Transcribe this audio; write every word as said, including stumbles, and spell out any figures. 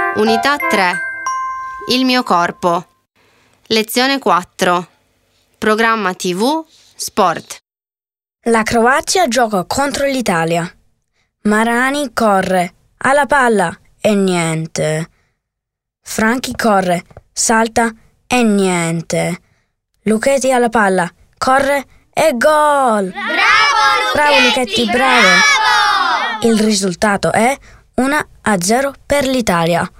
Unità tre. Il mio corpo. Lezione quattro. Programma tivù Sport. La Croazia gioca contro l'Italia. Marani corre, ha la palla e niente. Franchi corre, salta e niente. Lucchetti ha la palla, corre e gol! Bravo Lucchetti! Bravo Lucchetti, bravo! Bravo! Il risultato è uno a zero per l'Italia.